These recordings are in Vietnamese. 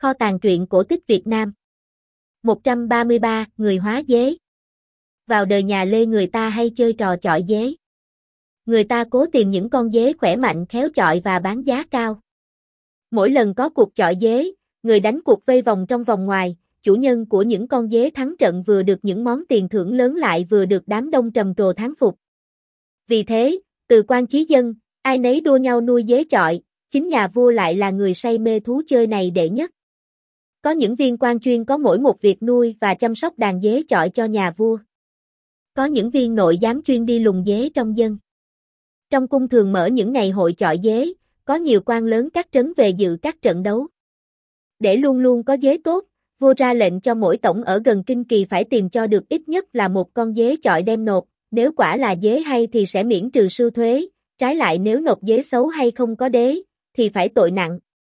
Kho tàng truyện cổ tích Việt Nam. 133, người hóa dế. Vào đời nhà Lê người ta hay chơi trò chọi dế. Người ta cố tìm những con dế khỏe mạnh khéo chọi và bán giá cao. Mỗi lần có cuộc chọi dế, người đánh cuộc vây vòng trong vòng ngoài, chủ nhân của những con dế thắng trận vừa được những món tiền thưởng lớn lại vừa được đám đông trầm trồ thán phục. Vì thế, từ quan chí dân, ai nấy đua nhau nuôi dế chọi, chính nhà vua lại là người say mê thú chơi này đệ nhất. Có những viên quan chuyên có mỗi một việc nuôi và chăm sóc đàn dế chọi cho nhà vua. Có những viên nội giám chuyên đi lùng dế trong dân. Trong cung thường mở những ngày hội chọi dế, có nhiều quan lớn các trấn về dự các trận đấu. Để luôn luôn có dế tốt, vua ra lệnh cho mỗi tổng ở gần kinh kỳ phải tìm cho được ít nhất là một con dế chọi đem nộp, nếu quả là dế hay thì sẽ miễn trừ sưu thuế, trái lại nếu nộp dế xấu hay không có đế, thì phải tội nặng.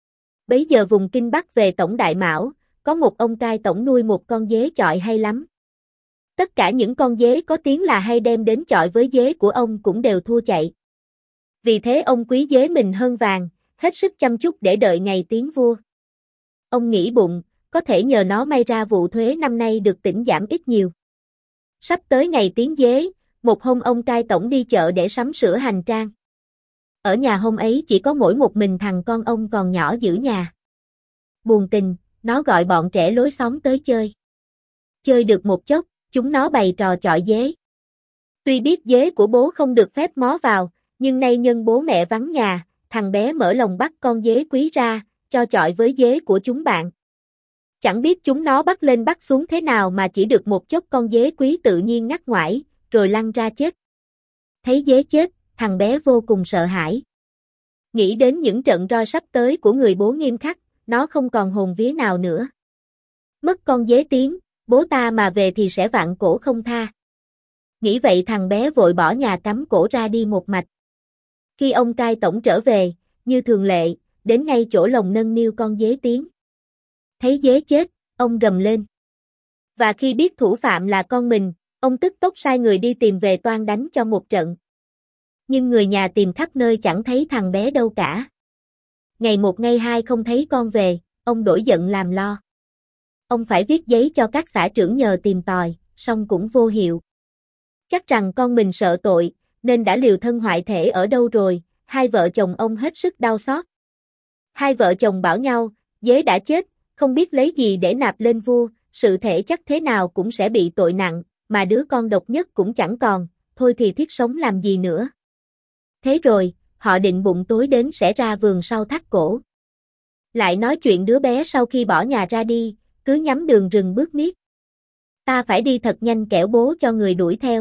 Bấy giờ vùng Kinh Bắc về tổng Đại Mão, có một ông cai tổng nuôi một con dế chọi hay lắm. Tất cả những con dế có tiếng là hay đem đến chọi với dế của ông cũng đều thua chạy. Vì thế ông quý dế mình hơn vàng, hết sức chăm chút để đợi ngày tiến vua. Ông nghĩ bụng, có thể nhờ nó may ra vụ thuế năm nay được tỉnh giảm ít nhiều. Sắp tới ngày tiến dế, một hôm ông cai tổng đi chợ để sắm sửa hành trang. Ở nhà hôm ấy chỉ có mỗi một mình thằng con ông còn nhỏ giữ nhà. Buồn tình, nó gọi bọn trẻ lối xóm tới chơi. Chơi được một chốc, chúng nó bày trò chọi dế. Tuy biết dế của bố không được phép mó vào, nhưng nay nhân bố mẹ vắng nhà, thằng bé mở lòng bắt con dế quý ra, cho chọi với dế của chúng bạn. Chẳng biết chúng nó bắt lên bắt xuống thế nào mà chỉ được một chốc con dế quý tự nhiên ngắt ngoải, rồi lăn ra chết. Thấy dế chết, thằng bé vô cùng sợ hãi. Nghĩ đến những trận roi sắp tới của người bố nghiêm khắc, nó không còn hồn vía nào nữa. Mất con dế tiếng, bố ta mà về thì sẽ vặn cổ không tha. Nghĩ vậy thằng bé vội bỏ nhà cắm cổ ra đi một mạch. Khi ông cai tổng trở về, như thường lệ, đến ngay chỗ lồng nâng niu con dế tiếng. Thấy dế chết, ông gầm lên. Và khi biết thủ phạm là con mình, ông tức tốc sai người đi tìm về toan đánh cho một trận. Nhưng người nhà tìm khắp nơi chẳng thấy thằng bé đâu cả. Ngày một ngày hai không thấy con về, ông nổi giận làm lo. Ông phải viết giấy cho các xã trưởng nhờ tìm tòi, song cũng vô hiệu. Chắc rằng con mình sợ tội, nên đã liều thân hoại thể ở đâu rồi, hai vợ chồng ông hết sức đau xót. Hai vợ chồng bảo nhau, dế đã chết, không biết lấy gì để nạp lên vua, sự thể chắc thế nào cũng sẽ bị tội nặng, mà đứa con độc nhất cũng chẳng còn, thôi thì thiết sống làm gì nữa. Thế rồi, họ định bụng tối đến sẽ ra vườn sau thắt cổ. Lại nói chuyện đứa bé sau khi bỏ nhà ra đi, cứ nhắm đường rừng bước miết. Ta phải đi thật nhanh kẻo bố cho người đuổi theo.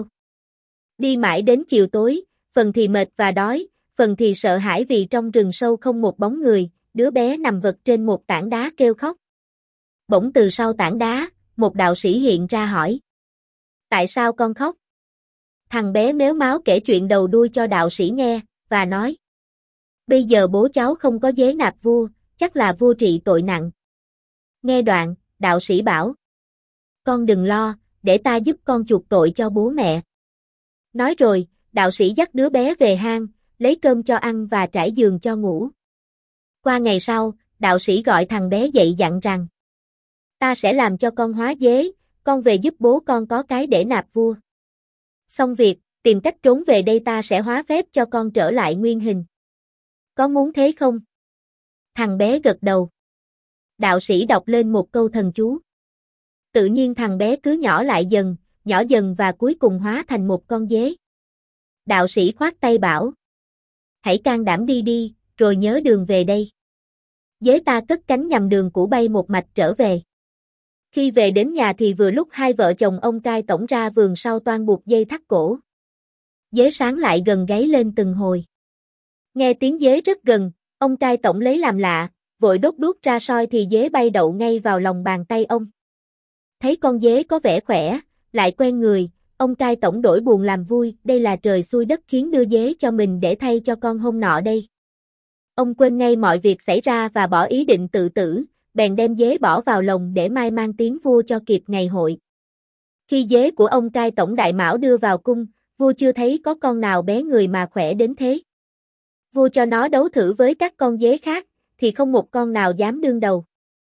Đi mãi đến chiều tối, phần thì mệt và đói, phần thì sợ hãi vì trong rừng sâu không một bóng người, đứa bé nằm vật trên một tảng đá kêu khóc. Bỗng từ sau tảng đá, một đạo sĩ hiện ra hỏi. Tại sao con khóc? Thằng bé mếu máo kể chuyện đầu đuôi cho đạo sĩ nghe, và nói. Bây giờ bố cháu không có dế nạp vua, chắc là vua trị tội nặng. Nghe đoạn, đạo sĩ bảo. Con đừng lo, để ta giúp con chuộc tội cho bố mẹ. Nói rồi, đạo sĩ dắt đứa bé về hang, lấy cơm cho ăn và trải giường cho ngủ. Qua ngày sau, đạo sĩ gọi thằng bé dậy dặn rằng. Ta sẽ làm cho con hóa dế, con về giúp bố con có cái để nạp vua. Xong việc, tìm cách trốn về đây ta sẽ hóa phép cho con trở lại nguyên hình. Có muốn thế không? Thằng bé gật đầu. Đạo sĩ đọc lên một câu thần chú. Tự nhiên thằng bé cứ nhỏ lại nhỏ dần và cuối cùng hóa thành một con dế. Đạo sĩ khoát tay bảo. Hãy can đảm đi đi, rồi nhớ đường về đây. Dế ta cất cánh nhằm đường cũ bay một mạch trở về. Khi về đến nhà thì vừa lúc hai vợ chồng ông cai tổng ra vườn sau toan buộc dây thắt cổ. Dế sáng lại gần gáy lên từng hồi. Nghe tiếng dế rất gần, ông cai tổng lấy làm lạ, vội đốt đuốc ra soi thì dế bay đậu ngay vào lòng bàn tay ông. Thấy con dế có vẻ khỏe, lại quen người, ông cai tổng đổi buồn làm vui, đây là trời xui đất khiến đưa dế cho mình để thay cho con hôm nọ đây. Ông quên ngay mọi việc xảy ra và bỏ ý định tự tử, bèn đem dế bỏ vào lồng để mai mang tiếng vua cho kịp ngày hội. Khi dế của ông cai tổng Đại Mão đưa vào cung, vua chưa thấy có con nào bé người mà khỏe đến thế. Vua cho nó đấu thử với các con dế khác, thì không một con nào dám đương đầu.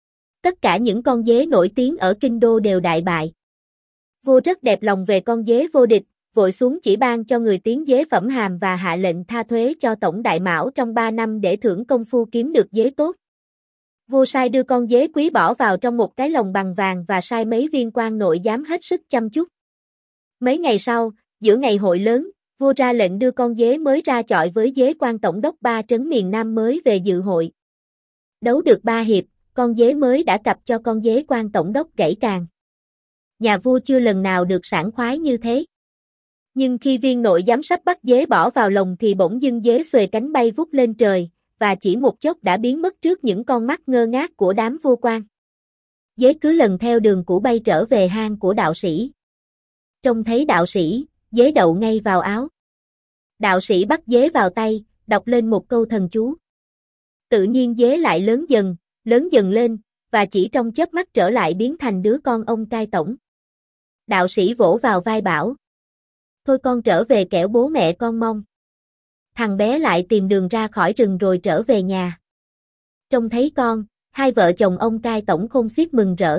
Tất cả những con dế nổi tiếng ở kinh đô đều đại bại. Vua rất đẹp lòng về con dế vô địch, vội xuống chỉ ban cho người tiến dế phẩm hàm và hạ lệnh tha thuế cho tổng đại mão trong 3 năm để thưởng công phu kiếm được dế tốt. Vua sai đưa con dế quý bỏ vào trong một cái lồng bằng vàng và sai mấy viên quan nội giám hết sức chăm chút. Mấy ngày sau, giữa ngày hội lớn, vua ra lệnh đưa con dế mới ra chọi với dế quan tổng đốc 3 trấn miền Nam mới về dự hội. Đấu được 3 hiệp, con dế mới đã cặp cho con dế quan tổng đốc gãy càng. Nhà vua chưa lần nào được sảng khoái như thế. Nhưng khi viên nội giám sắp bắt dế bỏ vào lồng thì bỗng dưng dế xuề cánh bay vút lên trời, và chỉ một chốc đã biến mất trước những con mắt ngơ ngác của đám vua quan. Dế cứ lần theo đường cũ bay trở về hang của đạo sĩ. Trông thấy đạo sĩ, dế đậu ngay vào áo. Đạo sĩ bắt dế vào tay, đọc lên một câu thần chú. Tự nhiên dế lại lớn dần lên, và chỉ trong chớp mắt trở lại biến thành đứa con ông cai tổng. Đạo sĩ vỗ vào vai bảo: thôi con trở về kẻo bố mẹ con mong. Thằng bé lại tìm đường ra khỏi rừng rồi trở về nhà. Trông thấy con, hai vợ chồng ông cai tổng khôn xiết mừng rỡ.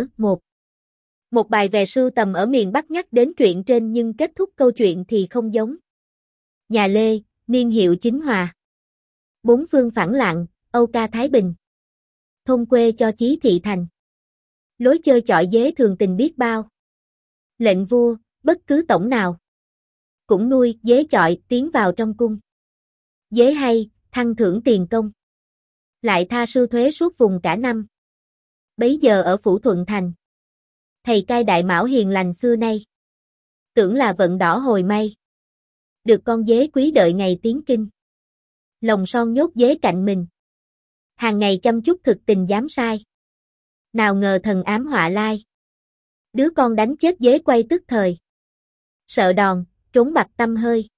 Một bài về sưu tầm ở miền Bắc nhắc đến chuyện trên nhưng kết thúc câu chuyện thì không giống. Nhà Lê, niên hiệu Chính Hòa. Bốn phương phẳng lặng, Âu ca Thái Bình. Thôn quê cho chí thị thành. Lối chơi chọi dế thường tình biết bao. Lệnh vua, bất cứ tổng nào cũng nuôi dế chọi tiến vào trong cung. Dế hay, thăng thưởng tiền công. Lại tha sưu thuế suốt vùng cả năm. Bấy giờ ở Phủ Thuận Thành, thầy cai đại mão hiền lành xưa nay. Tưởng là vận đỏ hồi may. Được con dế quý đợi ngày tiến kinh. Lòng son nhốt dế cạnh mình. Hàng ngày chăm chút thực tình giám sai. Nào ngờ thần ám họa lai. Đứa con đánh chết dế quay tức thời. Sợ đòn, trốn bặt tâm hơi.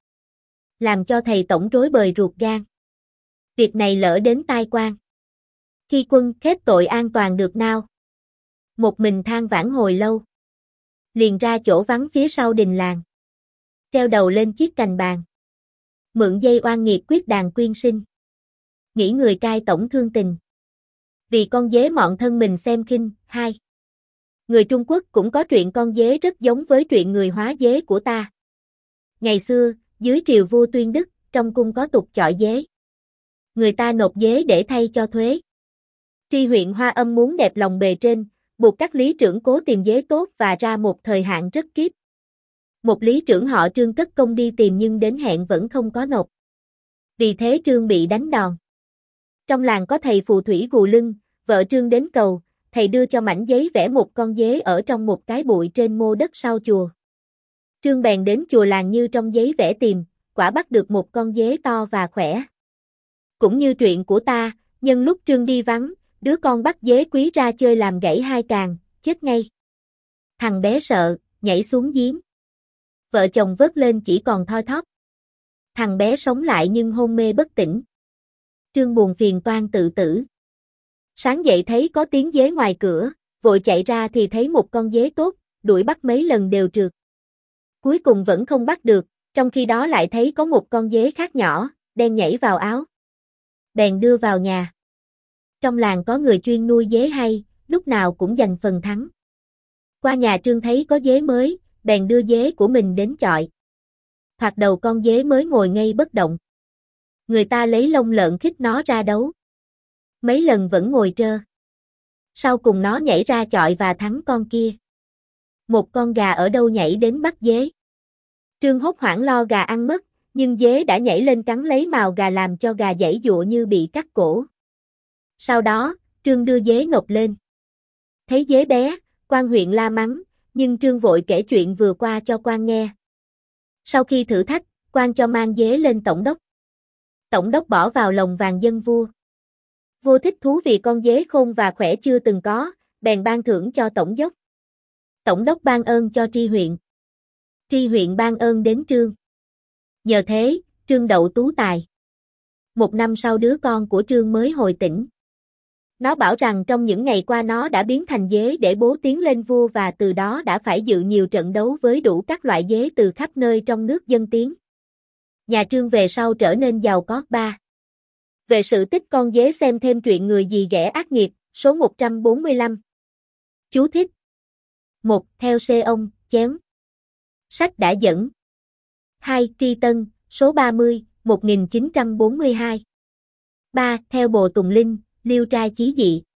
Làm cho thầy tổng rối bời ruột gan. Việc này lỡ đến tai quan. Khi quân khép tội an toàn được nao. Một mình than vãn hồi lâu. Liền ra chỗ vắng phía sau đình làng. Treo đầu lên chiếc cành bàn. Mượn dây oan nghiệt quyết đàn quyên sinh. Nghĩ người cai tổng thương tình. Vì con dế mọn thân mình xem khinh. 2. Người Trung Quốc cũng có truyện con dế rất giống với truyện người hóa dế của ta. Ngày xưa, dưới triều vua Tuyên Đức, trong cung có tục chọi dế. Người ta nộp dế để thay cho thuế. Tri huyện Hoa Âm muốn đẹp lòng bề trên, buộc các lý trưởng cố tìm dế tốt và ra một thời hạn rất kíp. Một lý trưởng họ Trương cất công đi tìm nhưng đến hẹn vẫn không có nộp. Vì thế Trương bị đánh đòn. Trong làng có thầy phù thủy gù lưng, vợ Trương đến cầu, thầy đưa cho mảnh giấy vẽ một con dế ở trong một cái bụi trên mô đất sau chùa. Trương bèn đến chùa làng như trong giấy vẽ tìm, quả bắt được một con dế to và khỏe. Cũng như truyện của ta, nhân lúc Trương đi vắng, đứa con bắt dế quý ra chơi làm gãy hai càng, chết ngay. Thằng bé sợ, nhảy xuống giếng. Vợ chồng vớt lên chỉ còn thoi thóp. Thằng bé sống lại nhưng hôn mê bất tỉnh. Trương buồn phiền toan tự tử. Sáng dậy thấy có tiếng dế ngoài cửa, vội chạy ra thì thấy một con dế tốt, đuổi bắt mấy lần đều trượt. Cuối cùng vẫn không bắt được, trong khi đó lại thấy có một con dế khác nhỏ, đen nhảy vào áo. Bèn đưa vào nhà. Trong làng có người chuyên nuôi dế hay, lúc nào cũng giành phần thắng. Qua nhà Trương thấy có dế mới, bèn đưa dế của mình đến chọi. Thoạt đầu con dế mới ngồi ngay bất động. Người ta lấy lông lợn khích nó ra đấu. Mấy lần vẫn ngồi trơ. Sau cùng nó nhảy ra chọi và thắng con kia. Một con gà ở đâu nhảy đến bắt dế. Trương hốt hoảng lo gà ăn mất, nhưng dế đã nhảy lên cắn lấy mào gà làm cho gà giãy giụa như bị cắt cổ. Sau đó, Trương đưa dế nộp lên. Thấy dế bé, quan huyện la mắng, nhưng Trương vội kể chuyện vừa qua cho quan nghe. Sau khi thử thách, quan cho mang dế lên tổng đốc. Tổng đốc bỏ vào lồng vàng dâng vua. Vua thích thú vì con dế khôn và khỏe chưa từng có, bèn ban thưởng cho tổng dốc. Tổng đốc ban ơn cho tri huyện. Tri huyện ban ơn đến Trương. Nhờ thế, Trương đậu tú tài. Một năm sau đứa con của Trương mới hồi tỉnh. Nó bảo rằng trong những ngày qua nó đã biến thành dế để bố tiến lên vua và từ đó đã phải dự nhiều trận đấu với đủ các loại dế từ khắp nơi trong nước dân tiến. Nhà Trương về sau trở nên giàu có. 3. Về sự tích con dế xem thêm truyện người dì ghẻ ác nghiệt, số 145. Chú thích. 1. Theo xe ông, chém. Sách đã dẫn. 2. Tri Tân, số 30, 1942. 3. Theo Bồ Tùng Linh, Liêu trai chí dị.